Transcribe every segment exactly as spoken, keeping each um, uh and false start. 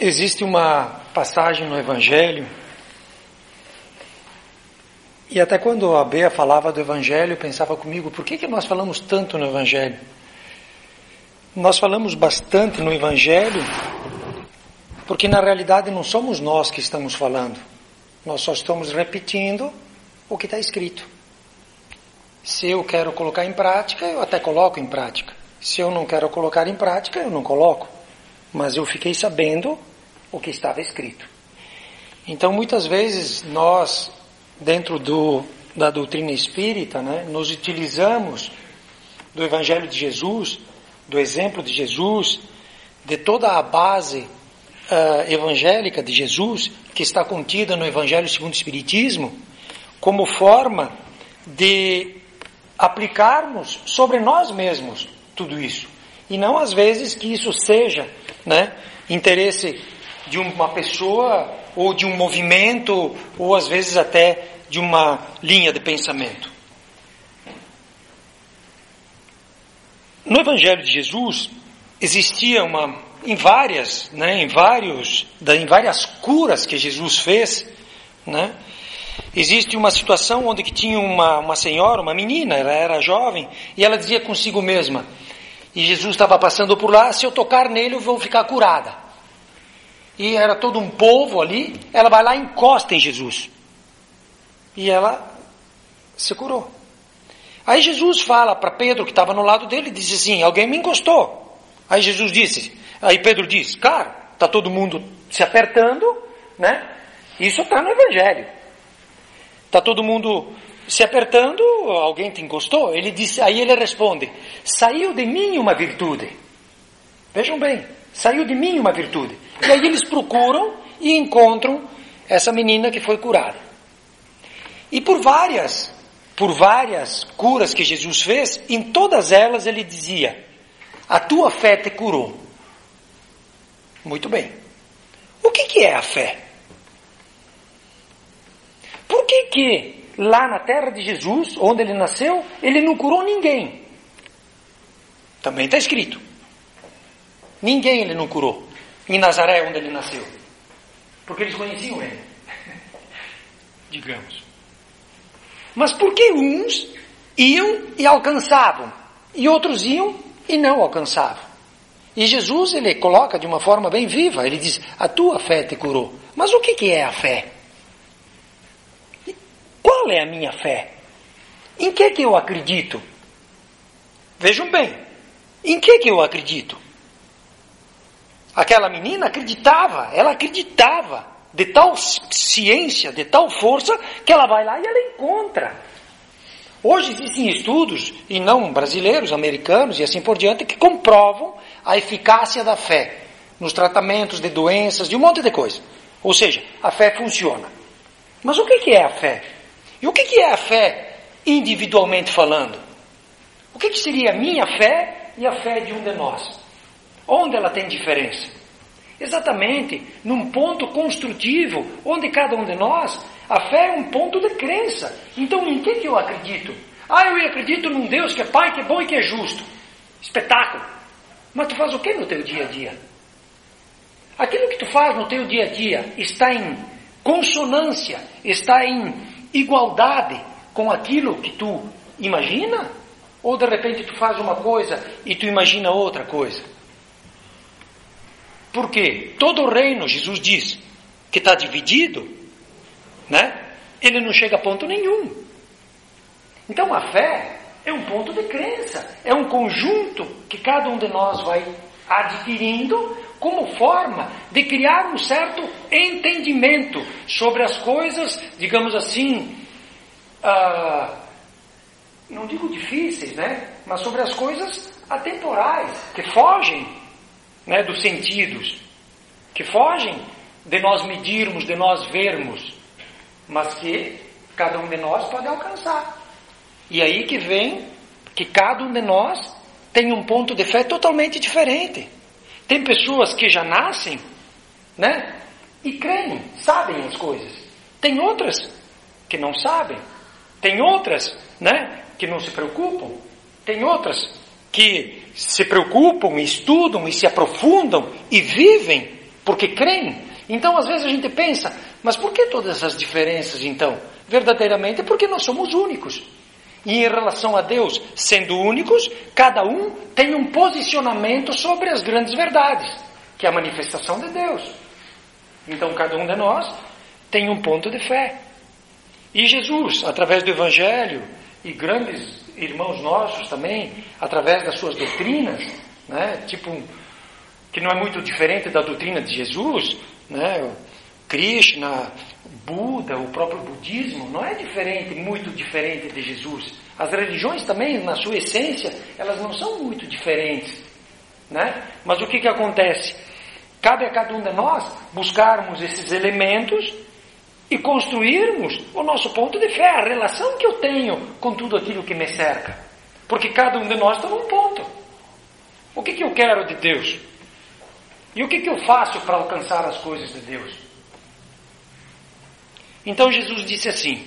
Existe uma passagem no Evangelho, e até quando a Bea falava do Evangelho, eu pensava comigo, por que que nós falamos tanto no Evangelho? Nós falamos bastante no Evangelho, porque na realidade não somos nós que estamos falando, nós só estamos repetindo o que está escrito. Se eu quero colocar em prática, eu até coloco em prática. Se eu não quero colocar em prática, eu não coloco. Mas eu fiquei sabendo o que estava escrito. Então, muitas vezes, nós, dentro do, da doutrina espírita, né, nos utilizamos do Evangelho de Jesus, do exemplo de Jesus, de toda a base uh, evangélica de Jesus, que está contida no Evangelho segundo o Espiritismo, como forma de aplicarmos sobre nós mesmos tudo isso. E não às vezes que isso seja, né, interesse de uma pessoa ou de um movimento ou às vezes até de uma linha de pensamento. No Evangelho de Jesus existia uma, em várias, né, em vários, em várias curas que Jesus fez, né, existe uma situação onde que tinha uma, uma senhora, uma menina, ela era jovem, e ela dizia consigo mesma, e Jesus estava passando por lá, se eu tocar nele eu vou ficar curada. E era todo um povo ali, ela vai lá e encosta em Jesus. E ela se curou. Aí Jesus fala para Pedro, que estava no lado dele, e disse assim, alguém me encostou. Aí Jesus disse, aí Pedro disse, cara, está todo mundo se apertando, né? Isso está no Evangelho. Está todo mundo se apertando, alguém te encostou? Ele disse, aí ele responde, saiu de mim uma virtude. Vejam bem, saiu de mim uma virtude. E aí eles procuram e encontram essa menina que foi curada. E por várias, por várias curas que Jesus fez, em todas elas ele dizia, a tua fé te curou. Muito bem. O que que é a fé? Por que que lá na terra de Jesus, onde ele nasceu, ele não curou ninguém? Também está escrito. Ninguém ele não curou. Em Nazaré, onde ele nasceu. Porque eles conheciam ele. Digamos. Mas por que uns iam e alcançavam? E outros iam e não alcançavam? E Jesus, ele coloca de uma forma bem viva. Ele diz, a tua fé te curou. Mas o que que é a fé? Qual é a minha fé? Em que que eu acredito? Vejam bem, em que que eu acredito? Aquela menina acreditava, ela acreditava de tal ciência, de tal força, que ela vai lá e ela encontra. Hoje existem estudos, e não brasileiros, americanos e assim por diante, que comprovam a eficácia da fé nos tratamentos de doenças, de um monte de coisa. Ou seja, a fé funciona. Mas o que que é a fé? E o que que é a fé individualmente falando? O que que seria a minha fé e a fé de um de nós? Onde ela tem diferença? Exatamente num ponto construtivo, onde cada um de nós, a fé é um ponto de crença. Então, em que que eu acredito? Ah, eu acredito num Deus que é Pai, que é bom e que é justo. Espetáculo. Mas tu faz o que no teu dia a dia? Aquilo que tu faz no teu dia a dia está em consonância, está em igualdade com aquilo que tu imagina? Ou de repente tu faz uma coisa e tu imagina outra coisa? Por quê? Todo o reino, Jesus diz, que está dividido, né? Ele não chega a ponto nenhum. Então a fé é um ponto de crença, é um conjunto que cada um de nós vai adquirindo como forma de criar um certo entendimento sobre as coisas, digamos assim, ah, não digo difíceis, né? Mas sobre as coisas atemporais, que fogem, né, dos sentidos, que fogem de nós medirmos, de nós vermos, mas que cada um de nós pode alcançar. E aí que vem que cada um de nós tem um ponto de fé totalmente diferente. Tem pessoas que já nascem, né, e creem, sabem as coisas. Tem outras que não sabem. Tem outras, né, que não se preocupam. Tem outras que se preocupam, estudam e se aprofundam e vivem porque creem. Então, às vezes a gente pensa, mas por que todas essas diferenças, então? Verdadeiramente porque nós somos únicos. E em relação a Deus, sendo únicos, cada um tem um posicionamento sobre as grandes verdades, que é a manifestação de Deus. Então, cada um de nós tem um ponto de fé. E Jesus, através do Evangelho, e grandes irmãos nossos também, através das suas doutrinas, né, tipo, que não é muito diferente da doutrina de Jesus, né, Krishna, Buda, o próprio budismo, não é diferente, muito diferente de Jesus. As religiões também, na sua essência, elas não são muito diferentes, né? Mas o que que acontece? Cabe a cada um de nós buscarmos esses elementos e construirmos o nosso ponto de fé, a relação que eu tenho com tudo aquilo que me cerca. Porque cada um de nós está num ponto. O que que eu quero de Deus? E o que que eu faço para alcançar as coisas de Deus? Então Jesus disse assim: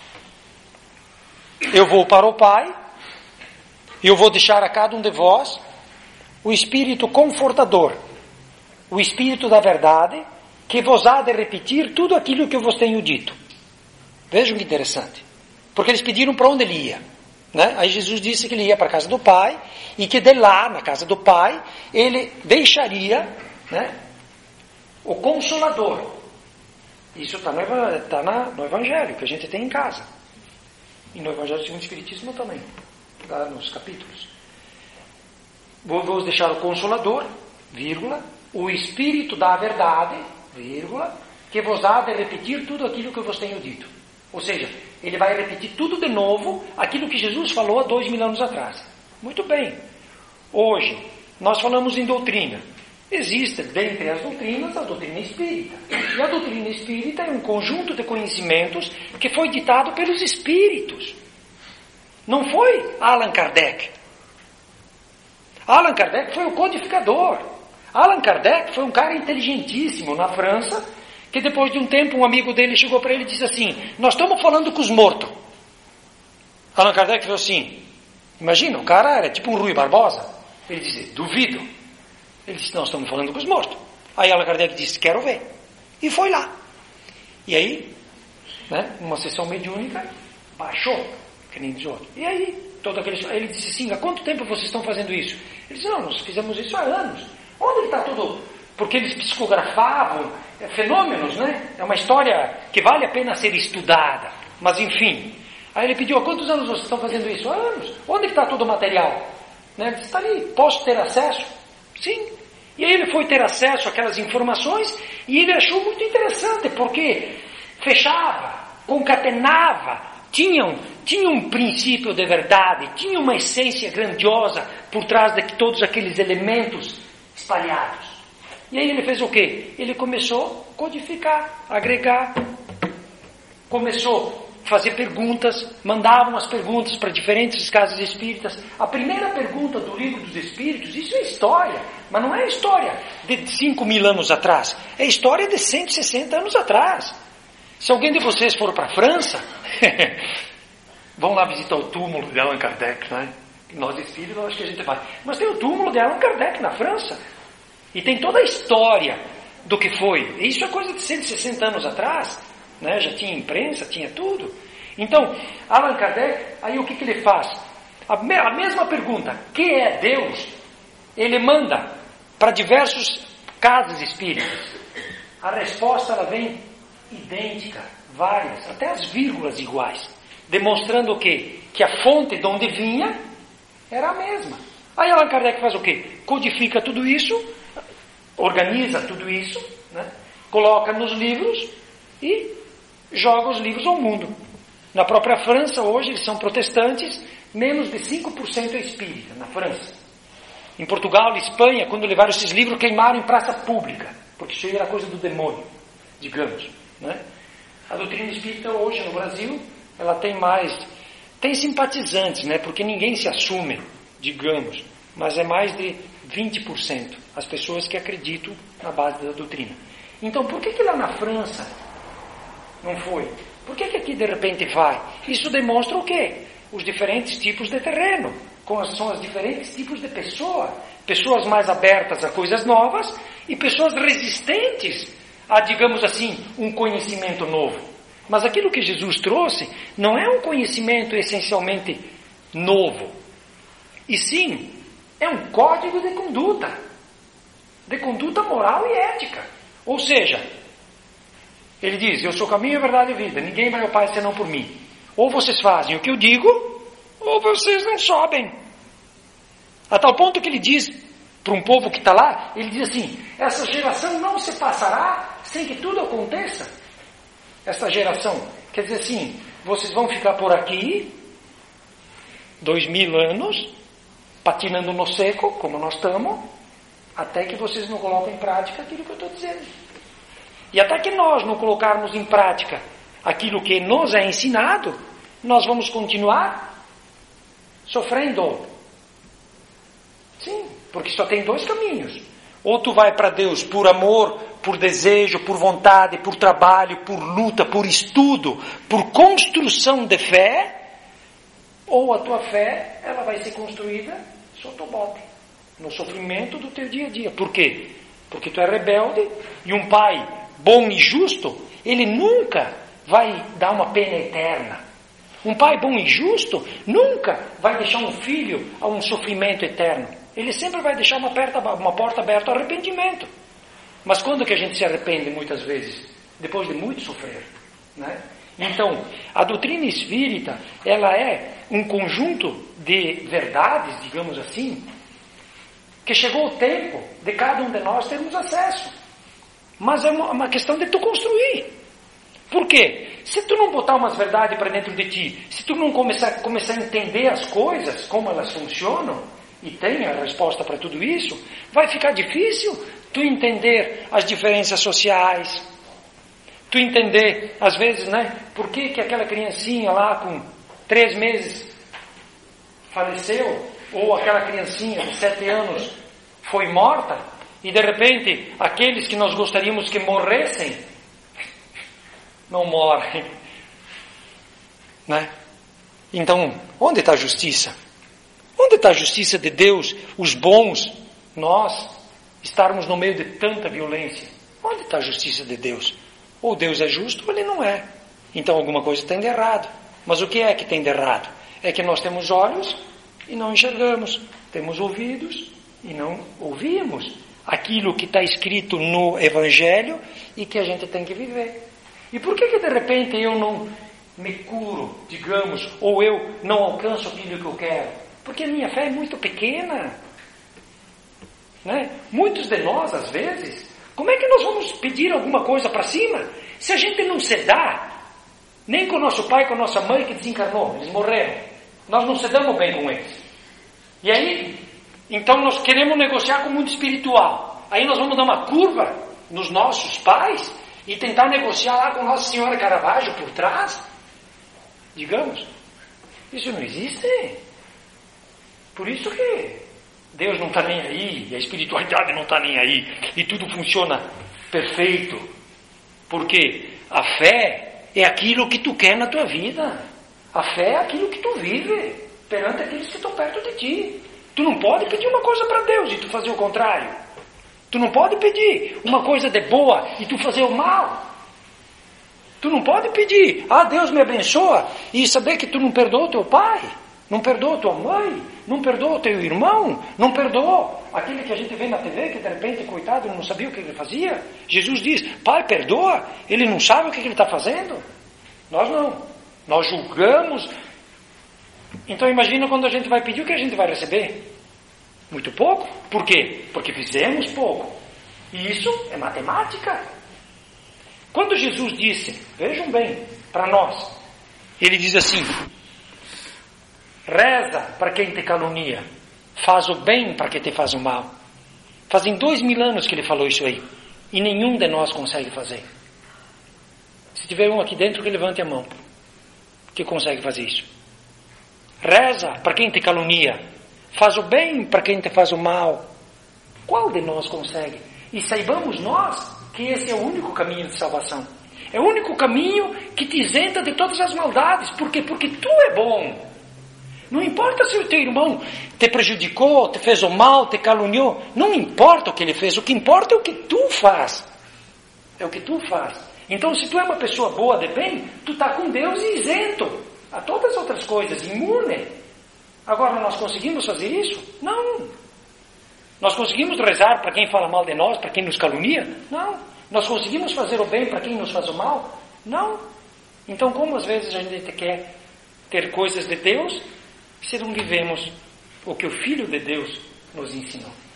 eu vou para o Pai, e eu vou deixar a cada um de vós o Espírito Confortador, o Espírito da verdade, que vos há de repetir tudo aquilo que eu vos tenho dito. Vejam que interessante. Porque eles pediram para onde ele ia, né? Aí Jesus disse que ele ia para a casa do Pai, e que de lá, na casa do Pai, ele deixaria, né, o Consolador. Isso está no, tá no Evangelho, que a gente tem em casa. E no Evangelho segundo o Espiritismo também, lá nos capítulos. Vou vos deixar o Consolador, vírgula, o Espírito da verdade, vírgula, que vos há de repetir tudo aquilo que eu vos tenho dito. Ou seja, ele vai repetir tudo de novo, aquilo que Jesus falou há dois mil anos atrás. Muito bem. Hoje, nós falamos em doutrina. Existe, dentre as doutrinas, a doutrina espírita. E a doutrina espírita é um conjunto de conhecimentos que foi ditado pelos espíritos. Não foi Allan Kardec. Allan Kardec foi o codificador. Allan Kardec foi um cara inteligentíssimo na França, que depois de um tempo um amigo dele chegou para ele e disse assim: nós estamos falando com os mortos. Allan Kardec falou assim, imagina, o cara era tipo um Rui Barbosa. Ele disse: duvido. Ele disse: nós estamos falando com os mortos. Aí Allan Kardec disse: quero ver. E foi lá. E aí, né, numa sessão mediúnica, baixou, que nem diz outro. E aí, todo aquele... ele disse assim: há quanto tempo vocês estão fazendo isso? Ele disse: não, nós fizemos isso há anos. Onde está tudo? Porque eles psicografavam é, fenômenos, né? É uma história que vale a pena ser estudada. Mas enfim. Aí ele pediu: há quantos anos vocês estão fazendo isso? Há anos. Onde está todo o material? Né? Ele disse: está ali, posso ter acesso? Sim. E aí ele foi ter acesso àquelas informações e ele achou muito interessante, porque fechava, concatenava, tinha um, tinha um princípio de verdade, tinha uma essência grandiosa por trás de todos aqueles elementos espalhados. E aí ele fez o quê? Ele começou a codificar, agregar, começou a fazer perguntas, mandavam as perguntas para diferentes casas espíritas. A primeira pergunta do Livro dos Espíritos, isso é história, mas não é história de cinco mil anos atrás, é história de cento e sessenta anos atrás. Se alguém de vocês for para a França, vão lá visitar o túmulo de Allan Kardec, né? Nós espíritos, acho que a gente vai. Mas tem o túmulo de Allan Kardec na França, e tem toda a história do que foi. E isso é coisa de cento e sessenta anos atrás, né? Já tinha imprensa, tinha tudo. Então, Allan Kardec, aí o que, que ele faz? A, me, a mesma pergunta, que é Deus? Ele manda para diversos casas espíritas. A resposta ela vem idêntica, várias, até as vírgulas iguais, demonstrando o quê? Que a fonte de onde vinha era a mesma. Aí Allan Kardec faz o quê? Codifica tudo isso, organiza tudo isso, né? Coloca nos livros e joga os livros ao mundo. Na própria França, hoje, eles são protestantes, menos de cinco por cento é espírita, na França. Em Portugal e Espanha, quando levaram esses livros, queimaram em praça pública, porque isso aí era coisa do demônio, digamos, né? A doutrina espírita hoje, no Brasil, ela tem mais... Tem simpatizantes, né? Porque ninguém se assume, digamos, mas é mais de vinte por cento as pessoas que acreditam na base da doutrina. Então, por que que lá na França não foi? Por que que aqui de repente vai? Isso demonstra o quê? Os diferentes tipos de terreno. com as, são os diferentes tipos de pessoa. Pessoas mais abertas a coisas novas e pessoas resistentes a, digamos assim, um conhecimento novo. Mas aquilo que Jesus trouxe não é um conhecimento essencialmente novo, e sim, é um código de conduta, de conduta moral e ética. Ou seja, ele diz, eu sou o caminho, a verdade e a vida, ninguém vai ao Pai senão por mim. Ou vocês fazem o que eu digo, ou vocês não sobem. A tal ponto que ele diz para um povo que está lá, ele diz assim, essa geração não se passará sem que tudo aconteça. Essa geração, quer dizer assim, vocês vão ficar por aqui, dois mil anos, patinando no seco, como nós estamos, até que vocês não colocam em prática aquilo que eu estou dizendo. E até que nós não colocarmos em prática aquilo que nos é ensinado, nós vamos continuar sofrendo. Sim, porque só tem dois caminhos. Ou tu vai para Deus por amor, por desejo, por vontade, por trabalho, por luta, por estudo, por construção de fé, ou a tua fé, ela vai ser construída sotobote, no sofrimento do teu dia a dia. Por quê? Porque tu é rebelde, e um pai bom e justo, ele nunca vai dar uma pena eterna. Um pai bom e justo nunca vai deixar um filho a um sofrimento eterno. Ele sempre vai deixar uma porta, uma porta aberta ao arrependimento. Mas quando que a gente se arrepende muitas vezes? Depois de muito sofrer, né? Então, a doutrina espírita, ela é um conjunto de verdades, digamos assim, que chegou o tempo de cada um de nós termos acesso. Mas é uma, uma questão de tu construir. Por quê? Se tu não botar umas verdades para dentro de ti, se tu não começar, começar a entender as coisas, como elas funcionam, e tem a resposta para tudo isso, vai ficar difícil tu entender as diferenças sociais, tu entender, às vezes, né, por que que aquela criancinha lá com três meses faleceu, ou aquela criancinha de sete anos foi morta, e de repente aqueles que nós gostaríamos que morressem, não morrem, né? Então, onde está a justiça? Onde está a justiça de Deus, os bons, nós, estarmos no meio de tanta violência? Onde está a justiça de Deus? Ou Deus é justo ou Ele não é. Então alguma coisa tem de errado. Mas o que é que tem de errado? É que nós temos olhos e não enxergamos. Temos ouvidos e não ouvimos aquilo que está escrito no Evangelho e que a gente tem que viver. E por que que de repente eu não me curo, digamos, ou eu não alcanço aquilo que eu quero? Porque a minha fé é muito pequena, né? Muitos de nós, às vezes, como é que nós vamos pedir alguma coisa para cima, se a gente não se dá, nem com o nosso pai, com a nossa mãe que desencarnou, eles morreram, nós não se damos bem com eles. E aí, então nós queremos negociar com o mundo espiritual, aí nós vamos dar uma curva nos nossos pais, e tentar negociar lá com Nossa Senhora Caravaggio por trás, digamos, isso não existe. Por isso que Deus não está nem aí, e a espiritualidade não está nem aí, e tudo funciona perfeito. Porque a fé é aquilo que tu quer na tua vida. A fé é aquilo que tu vive perante aqueles que estão perto de ti. Tu não pode pedir uma coisa para Deus e tu fazer o contrário. Tu não pode pedir uma coisa de boa e tu fazer o mal. Tu não pode pedir, ah, Deus me abençoa, e saber que tu não perdoa o teu pai, não perdoa tua mãe, não perdoa o teu irmão, não perdoa aquele que a gente vê na T V, que de repente, coitado, não sabia o que ele fazia. Jesus diz, pai, perdoa, ele não sabe o que ele está fazendo. Nós não, nós julgamos. Então imagina quando a gente vai pedir, o que a gente vai receber? Muito pouco. Por quê? Porque fizemos pouco. E isso é matemática. Quando Jesus disse, vejam bem, para nós, ele diz assim, reza para quem te calunia, faz o bem para quem te faz o mal. Fazem dois mil anos que ele falou isso aí, e nenhum de nós consegue fazer. Se tiver um aqui dentro, que levante a mão, que consegue fazer isso. Reza para quem te calunia, faz o bem para quem te faz o mal. Qual de nós consegue? E saibamos nós que esse é o único caminho de salvação. É o único caminho que te isenta de todas as maldades. Por quê? Porque tu é bom. Não importa se o teu irmão te prejudicou, te fez o mal, te caluniou. Não importa o que ele fez. O que importa é o que tu faz. É o que tu faz. Então, se tu é uma pessoa boa de bem, tu está com Deus isento a todas as outras coisas, imune. Agora, nós conseguimos fazer isso? Não. Nós conseguimos rezar para quem fala mal de nós, para quem nos calunia? Não. Nós conseguimos fazer o bem para quem nos faz o mal? Não. Então, como às vezes a gente quer ter coisas de Deus, se não vivemos o que o Filho de Deus nos ensinou?